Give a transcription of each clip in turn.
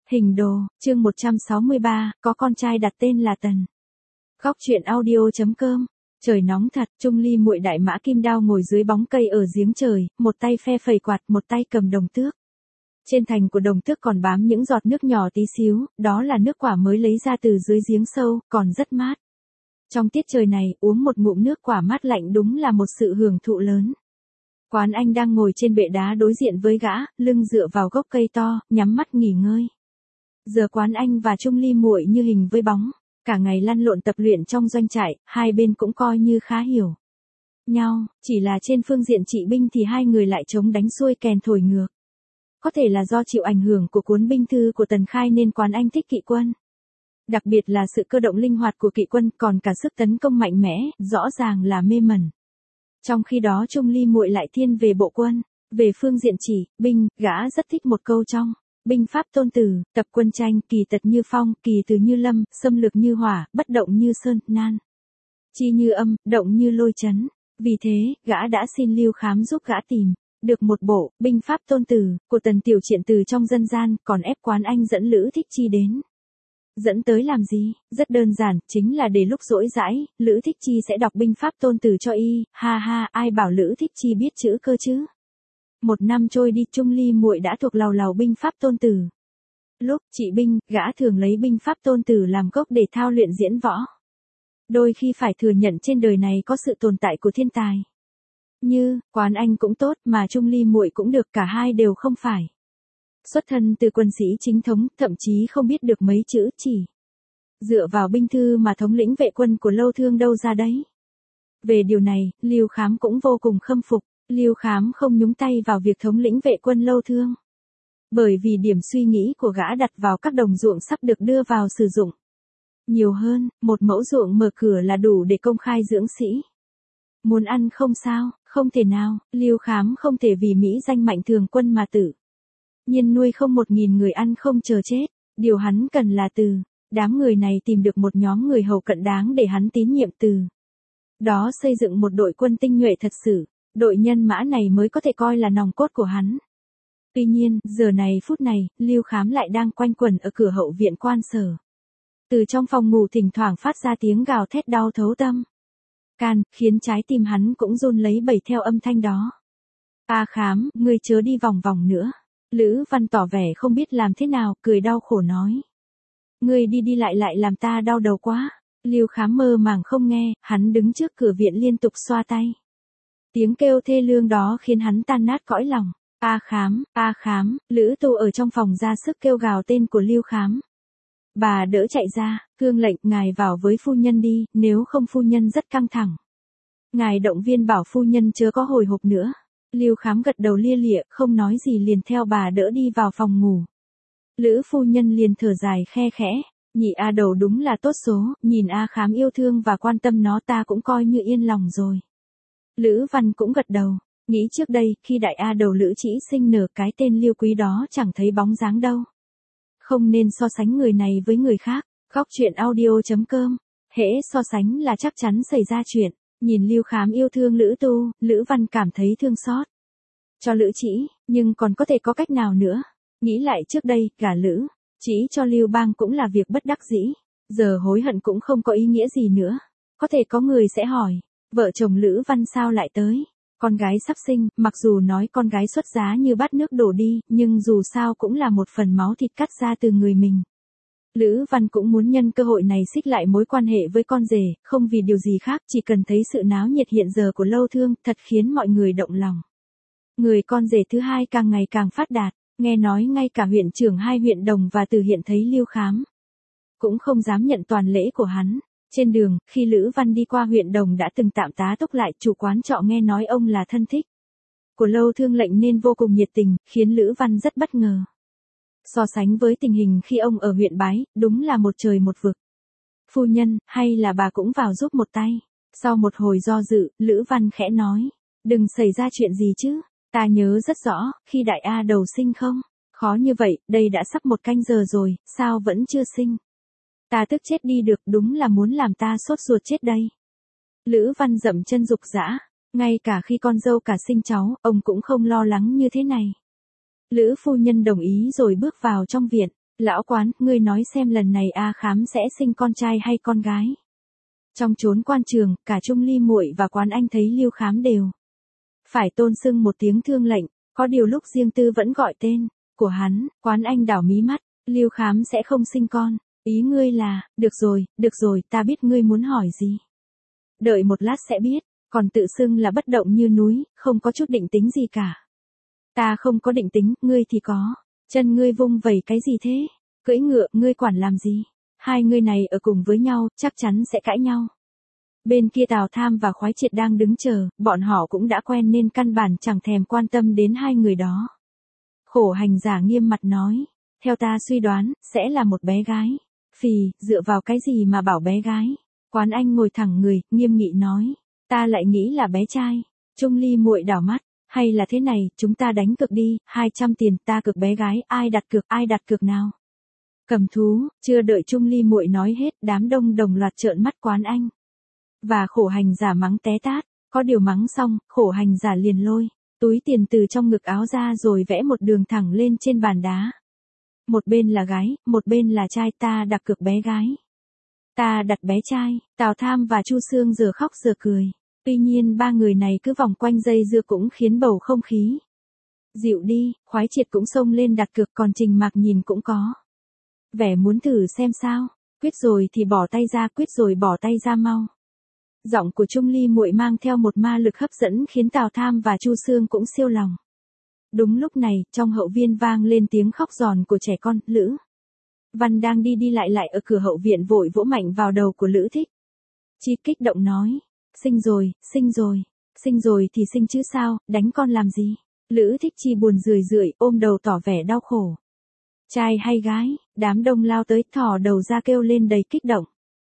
Hình đồ, chương 163, có con trai đặt tên là Tần. Góc truyện audio.com. Trời nóng thật, Trung Ly muội đại mã kim đao ngồi dưới bóng cây ở giếng trời, một tay phe phẩy quạt, một tay cầm đồng tước. Trên thành của đồng tước còn bám những giọt nước nhỏ tí xíu, đó là nước quả mới lấy ra từ dưới giếng sâu, còn rất mát. Trong tiết trời này, uống một ngụm nước quả mát lạnh đúng là một sự hưởng thụ lớn. Quán Anh đang ngồi trên bệ đá đối diện với gã, lưng dựa vào gốc cây to, nhắm mắt nghỉ ngơi. Giờ Quán Anh và Trung Ly muội như hình với bóng, cả ngày lăn lộn tập luyện trong doanh trại, hai bên cũng coi như khá hiểu nhau, chỉ là trên phương diện trị binh thì hai người lại chống đánh xuôi kèn thổi ngược. Có thể là do chịu ảnh hưởng của cuốn binh thư của Tần Khai nên Quán Anh thích kỵ quân. Đặc biệt là sự cơ động linh hoạt của kỵ quân, còn cả sức tấn công mạnh mẽ, rõ ràng là mê mẩn. Trong khi đó Trung Ly muội lại thiên về bộ quân, về phương diện chỉ binh, gã rất thích một câu trong Binh pháp Tôn Tử, tập quân tranh, kỳ tật như phong, kỳ từ như lâm, xâm lược như hỏa, bất động như sơn, nan chi như âm, động như lôi chấn. Vì thế, gã đã xin Lưu Khám giúp gã tìm được một bộ Binh pháp Tôn Tử của Tần Tiểu Triện từ trong dân gian, còn ép Quán Anh dẫn Lữ Thích Chi đến. Dẫn tới làm gì? Rất đơn giản, chính là để lúc rỗi rãi, Lữ Thích Chi sẽ đọc Binh pháp Tôn Tử cho y, ha ha, ai bảo Lữ Thích Chi biết chữ cơ chứ? Một năm trôi đi, Trung Ly muội đã thuộc làu làu Binh pháp Tôn Tử. Lúc trị binh, gã thường lấy Binh pháp Tôn Tử làm gốc để thao luyện diễn võ. Đôi khi phải thừa nhận trên đời này có sự tồn tại của thiên tài. Như, Quán Anh cũng tốt, mà Trung Ly muội cũng được, cả hai đều không phải xuất thân từ quân sĩ chính thống, thậm chí không biết được mấy chữ, chỉ dựa vào binh thư mà thống lĩnh vệ quân của Lâu Thương đâu ra đấy. Về điều này, Lưu Khám cũng vô cùng khâm phục. Lưu Khám không nhúng tay vào việc thống lĩnh vệ quân Lâu Thương, bởi vì điểm suy nghĩ của gã đặt vào các đồng ruộng sắp được đưa vào sử dụng. Nhiều hơn, một mẫu ruộng mở cửa là đủ để công khai dưỡng sĩ. Muốn ăn không sao, không thể nào, Lưu Khám không thể vì mỹ danh mạnh thường quân mà tự nhiên nuôi không 1.000 người ăn không chờ chết. Điều hắn cần là từ đám người này tìm được một nhóm người hầu cận đáng để hắn tín nhiệm, từ đó xây dựng một đội quân tinh nhuệ thật sự. Đội nhân mã này mới có thể coi là nòng cốt của hắn. Tuy nhiên, giờ này phút này, Lưu Khám lại đang quanh quẩn ở cửa hậu viện quan sở. Từ trong phòng ngủ thỉnh thoảng phát ra tiếng gào thét đau thấu tâm can, khiến trái tim hắn cũng run lấy bẩy theo âm thanh đó. A Khám, ngươi chớ đi vòng vòng nữa. Lữ Văn tỏ vẻ không biết làm thế nào, cười đau khổ nói. Ngươi đi đi lại lại làm ta đau đầu quá. Lưu Khám mơ màng không nghe, hắn đứng trước cửa viện liên tục xoa tay. Tiếng kêu thê lương đó khiến hắn tan nát cõi lòng. A Khám, Lữ Tu ở trong phòng ra sức kêu gào tên của Lưu Khám. Bà đỡ chạy ra, cương lệnh, ngài vào với phu nhân đi, nếu không phu nhân rất căng thẳng. Ngài động viên bảo phu nhân chớ có hồi hộp nữa. Lưu Khám gật đầu lia lịa, không nói gì liền theo bà đỡ đi vào phòng ngủ. Lữ phu nhân liền thở dài khe khẽ, nhị A Đầu đúng là tốt số, nhìn A Khám yêu thương và quan tâm nó ta cũng coi như yên lòng rồi. Lữ Văn cũng gật đầu, nghĩ trước đây, khi đại A Đầu Lữ Trĩ sinh nở cái tên Lưu Quý đó chẳng thấy bóng dáng đâu. Không nên so sánh người này với người khác. Góc truyện audio.com. Hễ so sánh là chắc chắn xảy ra chuyện. Nhìn Lưu Khám yêu thương Lữ Tu, Lữ Văn cảm thấy thương xót cho Lữ Trĩ, nhưng còn có thể có cách nào nữa. Nghĩ lại trước đây, gả Lữ Trĩ cho Lưu Bang cũng là việc bất đắc dĩ. Giờ hối hận cũng không có ý nghĩa gì nữa. Có thể có người sẽ hỏi, vợ chồng Lữ Văn sao lại tới? Con gái sắp sinh, mặc dù nói con gái xuất giá như bát nước đổ đi, nhưng dù sao cũng là một phần máu thịt cắt ra từ người mình. Lữ Văn cũng muốn nhân cơ hội này xích lại mối quan hệ với con rể, không vì điều gì khác, chỉ cần thấy sự náo nhiệt hiện giờ của Lâu Thương, thật khiến mọi người động lòng. Người con rể thứ hai càng ngày càng phát đạt, nghe nói ngay cả huyện trưởng hai huyện Đồng và Từ Hiện thấy Lưu Khám cũng không dám nhận toàn lễ của hắn. Trên đường, khi Lữ Văn đi qua huyện Đồng đã từng tạm tá túc lại, chủ quán trọ nghe nói ông là thân thích của Lâu Thương lệnh nên vô cùng nhiệt tình, khiến Lữ Văn rất bất ngờ. So sánh với tình hình khi ông ở huyện Bái, đúng là một trời một vực. Phu nhân, hay là bà cũng vào giúp một tay. Sau một hồi do dự, Lữ Văn khẽ nói, đừng xảy ra chuyện gì chứ. Ta nhớ rất rõ, khi đại A Đầu sinh không? Khó như vậy, đây đã sắp 1 canh giờ rồi, sao vẫn chưa sinh? Ta tức chết đi được, đúng là muốn làm ta sốt ruột chết đây. Lữ Văn dậm chân dục dã, ngay cả khi con dâu cả sinh cháu, ông cũng không lo lắng như thế này. Lữ phu nhân đồng ý rồi bước vào trong viện. Lão quán, ngươi nói xem lần này A Khám sẽ sinh con trai hay con gái? Trong chốn quan trường, cả Trung Ly muội và Quán Anh thấy Lưu Khám đều phải tôn xưng một tiếng thương lệnh, có điều lúc riêng tư vẫn gọi tên của hắn. Quán Anh đảo mí mắt, Lưu Khám sẽ không sinh con, ý ngươi là, được rồi, ta biết ngươi muốn hỏi gì. Đợi một lát sẽ biết, còn tự xưng là bất động như núi, không có chút định tính gì cả. Ta không có định tính, ngươi thì có. Chân ngươi vung vẩy cái gì thế? Cưỡi ngựa, ngươi quản làm gì? Hai người này ở cùng với nhau, chắc chắn sẽ cãi nhau. Bên kia Tào Tham và Khoái Triệt đang đứng chờ, bọn họ cũng đã quen nên căn bản chẳng thèm quan tâm đến hai người đó. Khổ hành giả nghiêm mặt nói, theo ta suy đoán, sẽ là một bé gái. Phì, dựa vào cái gì mà bảo bé gái? Quán Anh ngồi thẳng người, nghiêm nghị nói, ta lại nghĩ là bé trai. Trung Ly muội đảo mắt, hay là thế này, chúng ta đánh cược đi, 200 tiền, ta cược bé gái, ai đặt cược nào? Cầm thú, chưa đợi Trung Ly muội nói hết, đám đông đồng loạt trợn mắt Quán Anh. Và khổ hành giả mắng té tát, có điều mắng xong, khổ hành giả liền lôi túi tiền từ trong ngực áo ra rồi vẽ một đường thẳng lên trên bàn đá. Một bên là gái, một bên là trai, ta đặt cược bé gái. Ta đặt bé trai. Tào Tham và Chu Xương giờ khóc giờ cười. Tuy nhiên ba người này cứ vòng quanh dây dưa cũng khiến bầu không khí dịu đi. Khoái Triệt cũng xông lên đặt cược, còn Trình Mạc nhìn cũng có vẻ muốn thử xem sao. Quyết rồi thì bỏ tay ra mau. Giọng của Trung Ly muội mang theo một ma lực hấp dẫn khiến Tào Tham và Chu Xương cũng siêu lòng. Đúng lúc này, trong hậu viên vang lên tiếng khóc giòn của trẻ con. Lữ Văn đang đi lại ở cửa hậu viện vội vỗ mạnh vào đầu của Lữ Thích Chi, kích động nói, sinh rồi thì sinh chứ sao, đánh con làm gì? Lữ Thích Chi buồn rười ôm đầu tỏ vẻ đau khổ. Trai hay gái? Đám đông lao tới, thò đầu ra kêu lên đầy kích động.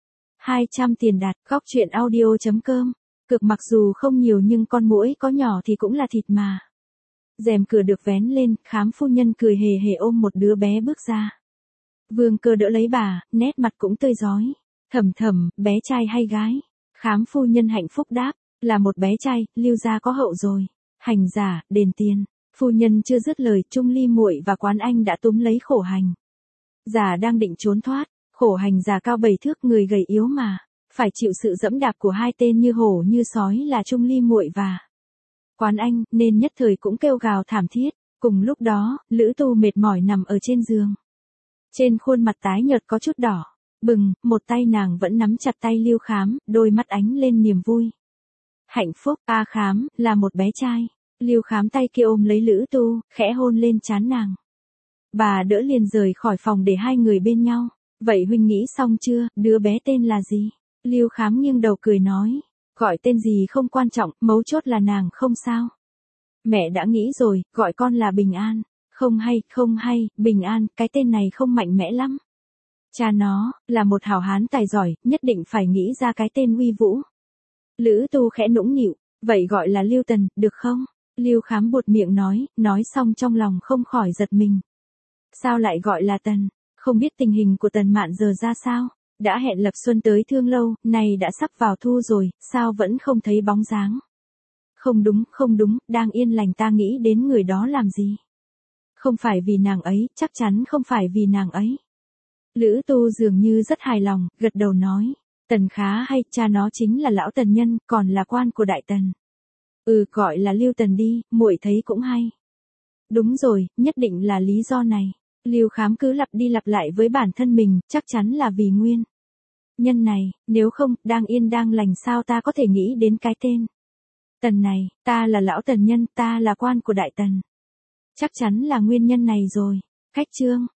200 tiền đặt, góc truyện audio.com. Cược mặc dù không nhiều nhưng con muỗi có nhỏ thì cũng là thịt mà. Rèm cửa được vén lên, Khám phu nhân cười hề hề ôm một đứa bé bước ra. Vương Cơ đỡ lấy bà, nét mặt cũng tươi rói. Thầm, bé trai hay gái? Khám phu nhân hạnh phúc đáp, là một bé trai, Lưu gia có hậu rồi. Hành giả, đền tiền. Phu nhân chưa dứt lời, Trung Ly muội và Quán Anh đã túm lấy khổ hành giả đang định trốn thoát. Khổ hành giả cao 7 thước, người gầy yếu mà phải chịu sự dẫm đạp của hai tên như hổ như sói là Trung Ly muội và Quán Anh, nên nhất thời cũng kêu gào thảm thiết. Cùng lúc đó, Lữ Tu mệt mỏi nằm ở trên giường. Trên khuôn mặt tái nhợt có chút đỏ bừng, một tay nàng vẫn nắm chặt tay Lưu Khám, đôi mắt ánh lên niềm vui. Hạnh phúc. A Khám, là một bé trai. Lưu Khám tay kia ôm lấy Lữ Tu, khẽ hôn lên trán nàng. Bà đỡ liền rời khỏi phòng để hai người bên nhau. Vậy huynh nghĩ xong chưa, đứa bé tên là gì? Lưu Khám nghiêng đầu cười nói, gọi tên gì không quan trọng, mấu chốt là nàng không sao. Mẹ đã nghĩ rồi, gọi con là Bình An. Không hay, Bình An, cái tên này không mạnh mẽ lắm. Cha nó, là một hảo hán tài giỏi, nhất định phải nghĩ ra cái tên uy vũ. Lữ Tu khẽ nũng nịu, vậy gọi là Lưu Tần, được không? Lưu Khám buột miệng nói xong trong lòng không khỏi giật mình. Sao lại gọi là Tần? Không biết tình hình của Tần Mạn giờ ra sao? Đã hẹn lập xuân tới Thương Lâu, này đã sắp vào thu rồi, sao vẫn không thấy bóng dáng? Không đúng, đang yên lành ta nghĩ đến người đó làm gì? Không phải vì nàng ấy, chắc chắn không phải vì nàng ấy. Lữ Tu dường như rất hài lòng, gật đầu nói, Tần khá hay, cha nó chính là lão Tần nhân, còn là quan của Đại Tần. Gọi là Lưu Tần đi, muội thấy cũng hay. Đúng rồi, nhất định là lý do này. Lưu Khám cứ lặp đi lặp lại với bản thân mình, chắc chắn là vì nguyên nhân này, nếu không, đang yên đang lành sao ta có thể nghĩ đến cái tên Tần này, ta là lão Tần nhân, ta là quan của Đại Tần. Chắc chắn là nguyên nhân này rồi. Khách chương.